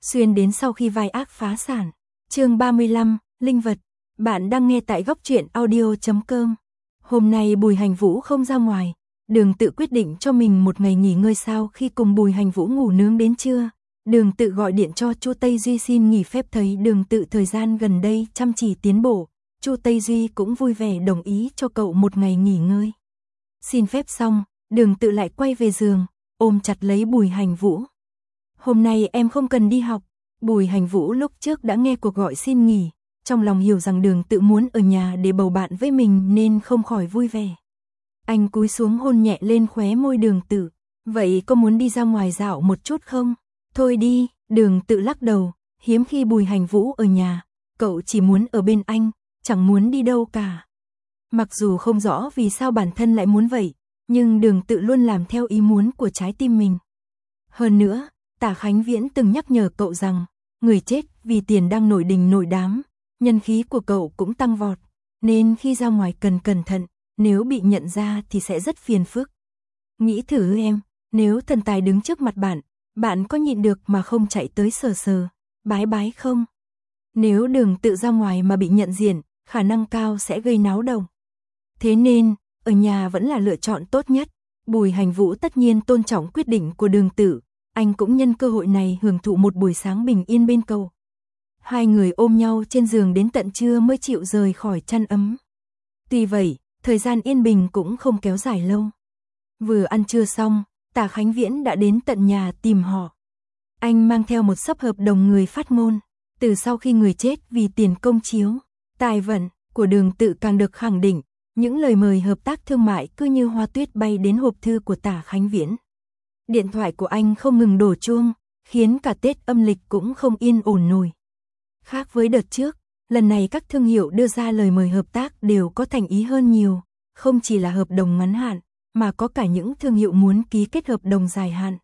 xuyên đến sau khi vai ác phá sản. Chương 35, Linh vật. Bạn đang nghe tại góc truyện audio.com. Hôm nay Bùi Hành Vũ không ra ngoài, Đường Tự quyết định cho mình một ngày nghỉ ngơi sau khi cùng Bùi Hành Vũ ngủ nướng đến trưa. Đường Tự gọi điện cho Chu Tây Duy xin nghỉ phép, thấy Đường Tự thời gian gần đây chăm chỉ tiến bộ, Chu Tây Duy cũng vui vẻ đồng ý cho cậu một ngày nghỉ ngơi. Xin phép xong, Đường Tự lại quay về giường, ôm chặt lấy Bùi Hành Vũ. Hôm nay em không cần đi học. Bùi Hành Vũ lúc trước đã nghe cuộc gọi xin nghỉ, trong lòng hiểu rằng Đường Tự muốn ở nhà để bầu bạn với mình nên không khỏi vui vẻ. Anh cúi xuống hôn nhẹ lên khóe môi Đường Tự. Vậy có muốn đi ra ngoài dạo một chút không? Thôi đi, Đường Tự lắc đầu, hiếm khi Bùi Hành Vũ ở nhà, cậu chỉ muốn ở bên anh, chẳng muốn đi đâu cả. Mặc dù không rõ vì sao bản thân lại muốn vậy, nhưng Đường Tự luôn làm theo ý muốn của trái tim mình. Hơn nữa, Tả Khánh Viễn từng nhắc nhở cậu rằng, người chết vì tiền đang nổi đình nổi đám, nhân khí của cậu cũng tăng vọt, nên khi ra ngoài cần cẩn thận, nếu bị nhận ra thì sẽ rất phiền phức. Nghĩ thử em, nếu thần tài đứng trước mặt bạn có nhịn được mà không chạy tới sờ sờ, bái bái không? Nếu Đường Tự ra ngoài mà bị nhận diện, khả năng cao sẽ gây náo động. Thế nên, ở nhà vẫn là lựa chọn tốt nhất. Bùi Hành Vũ tất nhiên tôn trọng quyết định của Đường Tự, anh cũng nhân cơ hội này hưởng thụ một buổi sáng bình yên bên cậu. Hai người ôm nhau trên giường đến tận trưa mới chịu rời khỏi chăn ấm. Tuy vậy, thời gian yên bình cũng không kéo dài lâu. Vừa ăn trưa xong, Tả Khánh Viễn đã đến tận nhà tìm họ. Anh mang theo một xấp hợp đồng người phát ngôn. Từ sau khi người chết vì tiền công chiếu, tài vận của Đường Tự càng được khẳng định, những lời mời hợp tác thương mại cứ như hoa tuyết bay đến hộp thư của Tả Khánh Viễn. Điện thoại của anh không ngừng đổ chuông, khiến cả Tết âm lịch cũng không yên ổn nổi. Khác với đợt trước, lần này các thương hiệu đưa ra lời mời hợp tác đều có thành ý hơn nhiều, không chỉ là hợp đồng ngắn hạn, mà có cả những thương hiệu muốn ký kết hợp đồng dài hạn.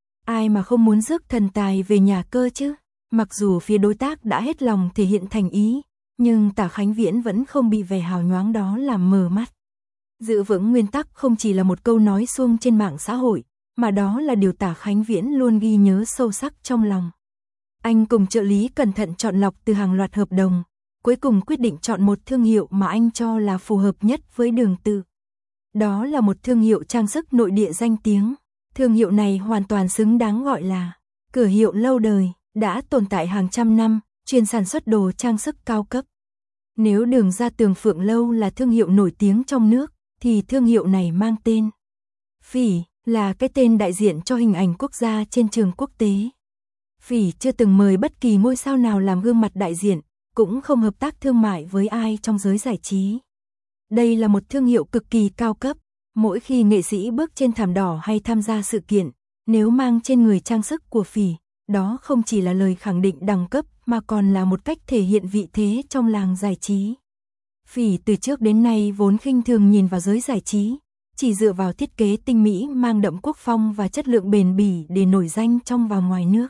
Ai mà không muốn rước thần tài về nhà cơ chứ? Mặc dù phía đối tác đã hết lòng thể hiện thành ý, nhưng Tả Khánh Viễn vẫn không bị vẻ hào nhoáng đó làm mờ mắt. Giữ vững nguyên tắc không chỉ là một câu nói suông trên mạng xã hội, mà đó là điều Tả Khánh Viễn luôn ghi nhớ sâu sắc trong lòng. Anh cùng trợ lý cẩn thận chọn lọc từ hàng loạt hợp đồng, cuối cùng quyết định chọn một thương hiệu mà anh cho là phù hợp nhất với Đường Tự. Đó là một thương hiệu trang sức nội địa danh tiếng. Thương hiệu này hoàn toàn xứng đáng gọi là cửa hiệu lâu đời, đã tồn tại hàng trăm năm, chuyên sản xuất đồ trang sức cao cấp. Nếu Đường ra Tường Phượng Lâu là thương hiệu nổi tiếng trong nước, thì thương hiệu này mang tên Phỉ, là cái tên đại diện cho hình ảnh quốc gia trên trường quốc tế. Phỉ chưa từng mời bất kỳ ngôi sao nào làm gương mặt đại diện, cũng không hợp tác thương mại với ai trong giới giải trí. Đây là một thương hiệu cực kỳ cao cấp, mỗi khi nghệ sĩ bước trên thảm đỏ hay tham gia sự kiện, nếu mang trên người trang sức của Phỉ, đó không chỉ là lời khẳng định đẳng cấp mà còn là một cách thể hiện vị thế trong làng giải trí. Phỉ từ trước đến nay vốn khinh thường nhìn vào giới giải trí, chỉ dựa vào thiết kế tinh mỹ mang đậm quốc phong và chất lượng bền bỉ để nổi danh trong và ngoài nước.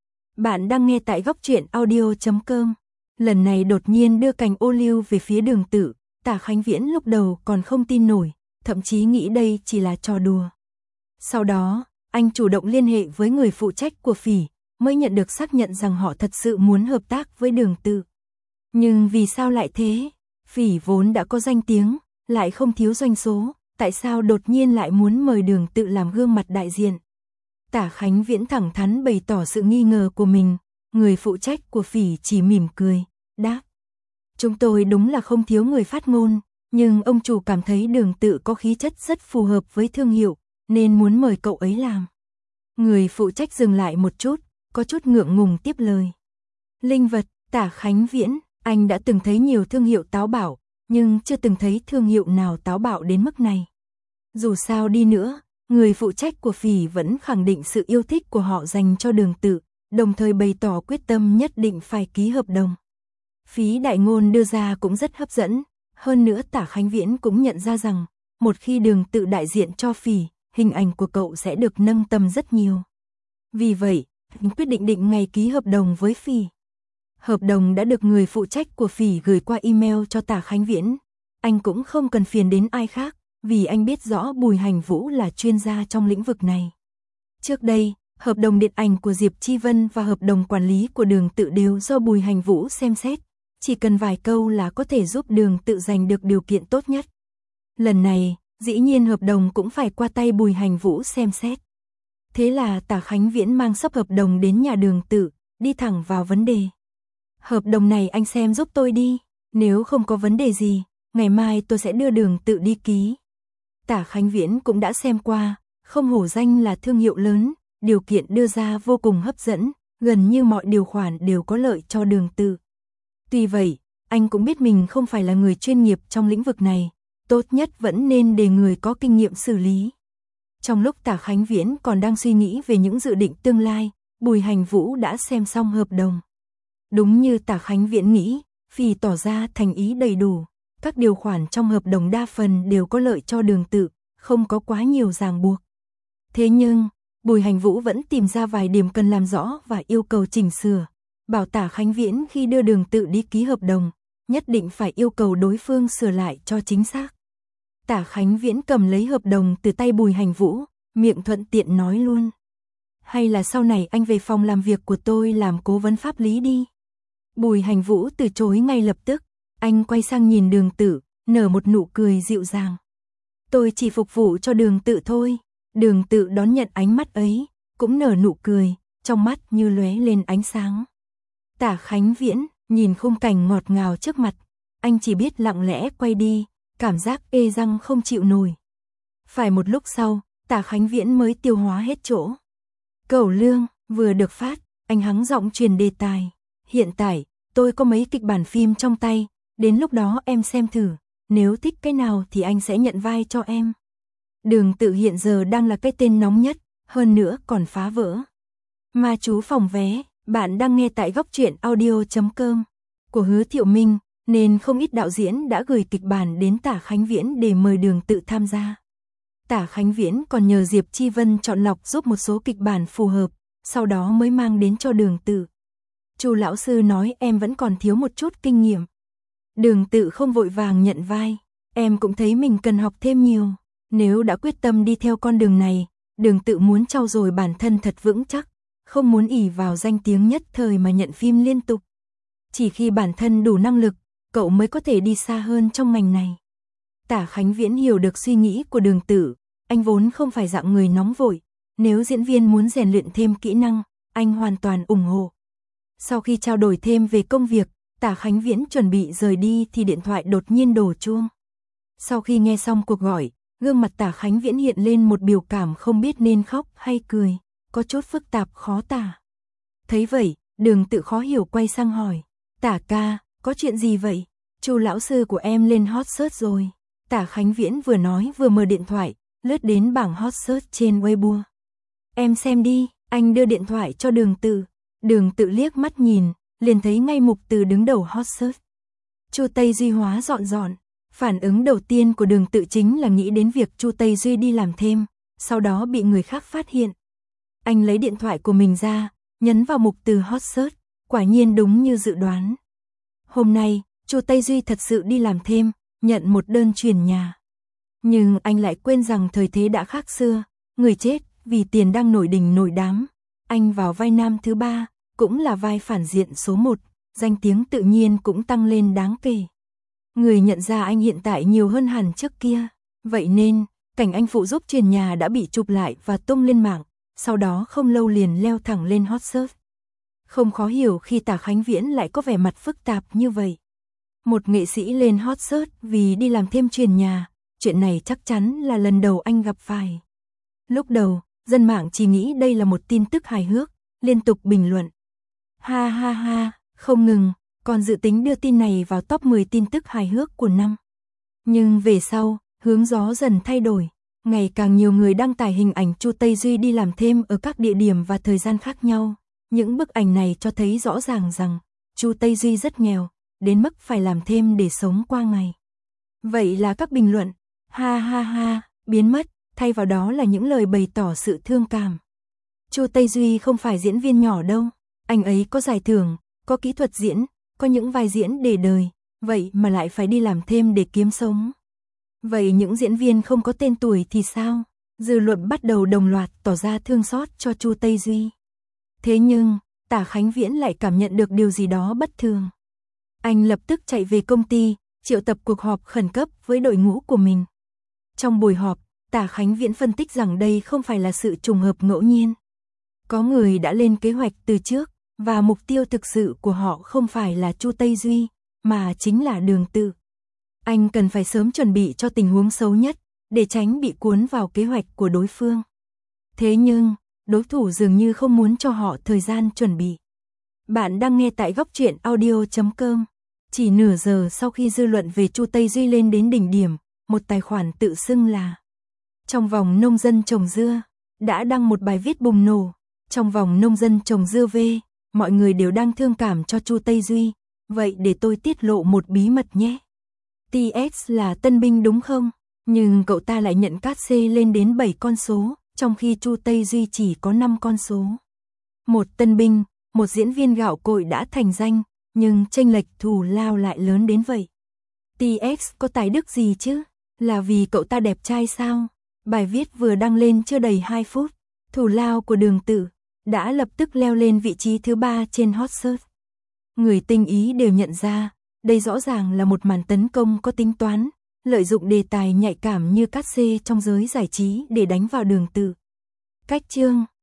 Bạn đang nghe tại góc truyện audio.com. Lần này đột nhiên đưa cành ô liu về phía Đường Tự, Tả Khánh Viễn lúc đầu còn không tin nổi, thậm chí nghĩ đây chỉ là trò đùa. Sau đó, anh chủ động liên hệ với người phụ trách của Phỉ, mới nhận được xác nhận rằng họ thật sự muốn hợp tác với Đường Tự. Nhưng vì sao lại thế? Phỉ vốn đã có danh tiếng, lại không thiếu doanh số, tại sao đột nhiên lại muốn mời Đường Tự làm gương mặt đại diện? Tả Khánh Viễn thẳng thắn bày tỏ sự nghi ngờ của mình, người phụ trách của Phỉ chỉ mỉm cười, đáp. Chúng tôi đúng là không thiếu người phát ngôn, nhưng ông chủ cảm thấy Đường Tự có khí chất rất phù hợp với thương hiệu, nên muốn mời cậu ấy làm. Người phụ trách dừng lại một chút, có chút ngượng ngùng tiếp lời. Linh vật, Tả Khánh Viễn, anh đã từng thấy nhiều thương hiệu táo bạo, nhưng chưa từng thấy thương hiệu nào táo bạo đến mức này. Dù sao đi nữa, người phụ trách của Phỉ vẫn khẳng định sự yêu thích của họ dành cho Đường Tự, đồng thời bày tỏ quyết tâm nhất định phải ký hợp đồng. Phí đại ngôn đưa ra cũng rất hấp dẫn, hơn nữa Tả Khánh Viễn cũng nhận ra rằng, một khi Đường Tự đại diện cho Phỉ, hình ảnh của cậu sẽ được nâng tầm rất nhiều. Vì vậy, anh quyết định định ngày ký hợp đồng với Phỉ. Hợp đồng đã được người phụ trách của Phỉ gửi qua email cho Tả Khánh Viễn. Anh cũng không cần phiền đến ai khác, vì anh biết rõ Bùi Hành Vũ là chuyên gia trong lĩnh vực này. Trước đây, Hợp đồng điện ảnh của Diệp Chi Vân và hợp đồng quản lý của Đường Tự đều do Bùi Hành Vũ xem xét, chỉ cần vài câu là có thể giúp Đường Tự giành được điều kiện tốt nhất. Lần này, dĩ nhiên hợp đồng cũng phải qua tay Bùi Hành Vũ xem xét. Thế là Tả Khánh Viễn mang sấp hợp đồng đến nhà Đường Tự, đi thẳng vào vấn đề. Hợp đồng này anh xem giúp tôi đi, nếu không có vấn đề gì, ngày mai tôi sẽ đưa Đường Tự đi ký. Tả Khánh Viễn cũng đã xem qua, không hổ danh là thương hiệu lớn, điều kiện đưa ra vô cùng hấp dẫn, gần như mọi điều khoản đều có lợi cho Đường Tự. Tuy vậy, anh cũng biết mình không phải là người chuyên nghiệp trong lĩnh vực này, tốt nhất vẫn nên để người có kinh nghiệm xử lý. Trong lúc Tả Khánh Viễn còn đang suy nghĩ về những dự định tương lai, Bùi Hành Vũ đã xem xong hợp đồng. Đúng như Tả Khánh Viễn nghĩ, vì tỏ ra thành ý đầy đủ, các điều khoản trong hợp đồng đa phần đều có lợi cho Đường Tự, không có quá nhiều ràng buộc. Thế nhưng, Bùi Hành Vũ vẫn tìm ra vài điểm cần làm rõ và yêu cầu chỉnh sửa, bảo Tả Khánh Viễn khi đưa Đường Tự đi ký hợp đồng, nhất định phải yêu cầu đối phương sửa lại cho chính xác. Tả Khánh Viễn cầm lấy hợp đồng từ tay Bùi Hành Vũ, miệng thuận tiện nói luôn. Hay là sau này anh về phòng làm việc của tôi làm cố vấn pháp lý đi. Bùi Hành Vũ từ chối ngay lập tức, anh quay sang nhìn Đường Tự, nở một nụ cười dịu dàng. Tôi chỉ phục vụ cho Đường Tự thôi. Đường Tự đón nhận ánh mắt ấy, cũng nở nụ cười, trong mắt như lóe lên ánh sáng. Tả Khánh Viễn nhìn khung cảnh ngọt ngào trước mặt, anh chỉ biết lặng lẽ quay đi, cảm giác ê răng không chịu nổi. Phải một lúc sau, Tả Khánh Viễn mới tiêu hóa hết chỗ. Cẩu lương vừa được phát, anh hắng giọng truyền đề tài. Hiện tại, tôi có mấy kịch bản phim trong tay, đến lúc đó em xem thử, nếu thích cái nào thì anh sẽ nhận vai cho em. Đường Tự hiện giờ đang là cái tên nóng nhất, hơn nữa còn phá vỡ. Ma chú phòng vé, bạn đang nghe tại góc truyện audio.com của Hứa Thiệu Minh, nên không ít đạo diễn đã gửi kịch bản đến Tả Khánh Viễn để mời Đường Tự tham gia. Tả Khánh Viễn còn nhờ Diệp Chi Vân chọn lọc giúp một số kịch bản phù hợp, sau đó mới mang đến cho Đường Tự. Chu lão sư nói em vẫn còn thiếu một chút kinh nghiệm. Đường Tự không vội vàng nhận vai, em cũng thấy mình cần học thêm nhiều. Nếu đã quyết tâm đi theo con đường này, Đường Tự muốn trau dồi bản thân thật vững chắc, không muốn ỷ vào danh tiếng nhất thời mà nhận phim liên tục. Chỉ khi bản thân đủ năng lực, cậu mới có thể đi xa hơn trong ngành này. Tả Khánh Viễn hiểu được suy nghĩ của Đường Tự, anh vốn không phải dạng người nóng vội, nếu diễn viên muốn rèn luyện thêm kỹ năng, anh hoàn toàn ủng hộ. Sau khi trao đổi thêm về công việc, Tả Khánh Viễn chuẩn bị rời đi thì điện thoại đột nhiên đổ chuông. Sau khi nghe xong cuộc gọi, gương mặt Tả Khánh Viễn hiện lên một biểu cảm không biết nên khóc hay cười, có chút phức tạp khó tả. Thấy vậy, Đường Tự khó hiểu quay sang hỏi, Tả ca, có chuyện gì vậy? Chu lão sư của em lên hot search rồi. Tả Khánh Viễn vừa nói vừa mở điện thoại, lướt đến bảng hot search trên Weibo. Em xem đi, anh đưa điện thoại cho Đường Tự. Đường Tự liếc mắt nhìn, liền thấy ngay mục từ đứng đầu hot search. Chu Tây Duy hóa dọn. Phản ứng đầu tiên của Đường Tự chính là nghĩ đến việc Chu Tây Duy đi làm thêm, sau đó bị người khác phát hiện. Anh lấy điện thoại của mình ra, nhấn vào mục từ hot search, quả nhiên đúng như dự đoán. Hôm nay, Chu Tây Duy thật sự đi làm thêm, nhận một đơn chuyển nhà. Nhưng anh lại quên rằng thời thế đã khác xưa, người chết vì tiền đang nổi đình nổi đám. Anh vào vai nam thứ 3, cũng là vai phản diện số 1, danh tiếng tự nhiên cũng tăng lên đáng kể. Người nhận ra anh hiện tại nhiều hơn hẳn trước kia, vậy nên, cảnh anh phụ giúp chuyển nhà đã bị chụp lại và tung lên mạng, sau đó không lâu liền leo thẳng lên hot search. Không khó hiểu khi Tả Khánh Viễn lại có vẻ mặt phức tạp như vậy. Một nghệ sĩ lên hot search vì đi làm thêm chuyển nhà, chuyện này chắc chắn là lần đầu anh gặp phải. Lúc đầu, dân mạng chỉ nghĩ đây là một tin tức hài hước, liên tục bình luận. Ha ha ha, không ngừng, còn dự tính đưa tin này vào top 10 tin tức hài hước của năm. Nhưng về sau, hướng gió dần thay đổi, ngày càng nhiều người đăng tải hình ảnh Chu Tây Duy đi làm thêm ở các địa điểm và thời gian khác nhau. Những bức ảnh này cho thấy rõ ràng rằng Chu Tây Duy rất nghèo, đến mức phải làm thêm để sống qua ngày. Vậy là các bình luận, ha ha ha, biến mất, thay vào đó là những lời bày tỏ sự thương cảm. Chu Tây Duy không phải diễn viên nhỏ đâu, anh ấy có giải thưởng, có kỹ thuật diễn, có những vai diễn để đời, vậy mà lại phải đi làm thêm để kiếm sống. Vậy những diễn viên không có tên tuổi thì sao? Dư luận bắt đầu đồng loạt tỏ ra thương xót cho Chu Tây Duy. Thế nhưng, Tả Khánh Viễn lại cảm nhận được điều gì đó bất thường. Anh lập tức chạy về công ty, triệu tập cuộc họp khẩn cấp với đội ngũ của mình. Trong buổi họp, Tả Khánh Viễn phân tích rằng đây không phải là sự trùng hợp ngẫu nhiên. Có người đã lên kế hoạch từ trước, và mục tiêu thực sự của họ không phải là Chu Tây Duy, mà chính là Đường Tự. Anh cần phải sớm chuẩn bị cho tình huống xấu nhất, để tránh bị cuốn vào kế hoạch của đối phương. Thế nhưng, đối thủ dường như không muốn cho họ thời gian chuẩn bị. Bạn đang nghe tại góc truyện audio.com. Chỉ nửa giờ sau khi dư luận về Chu Tây Duy lên đến đỉnh điểm, một tài khoản tự xưng là Trong vòng nông dân trồng dưa đã đăng một bài viết bùng nổ. Trong vòng nông dân trồng dưa V, mọi người đều đang thương cảm cho Chu Tây Duy. Vậy để tôi tiết lộ một bí mật nhé. TX là tân binh đúng không? Nhưng cậu ta lại nhận cát C lên đến 7 con số, trong khi Chu Tây Duy chỉ có 5 con số. Một tân binh, một diễn viên gạo cội đã thành danh, nhưng chênh lệch thù lao lại lớn đến vậy. TX có tài đức gì chứ? Là vì cậu ta đẹp trai sao? Bài viết vừa đăng lên chưa đầy 2 phút, thù lao của Đường Tự đã lập tức leo lên vị trí thứ 3 trên hot search. Người tinh ý đều nhận ra, đây rõ ràng là một màn tấn công có tính toán, lợi dụng đề tài nhạy cảm như cát C trong giới giải trí để đánh vào Đường Tự. Cách chương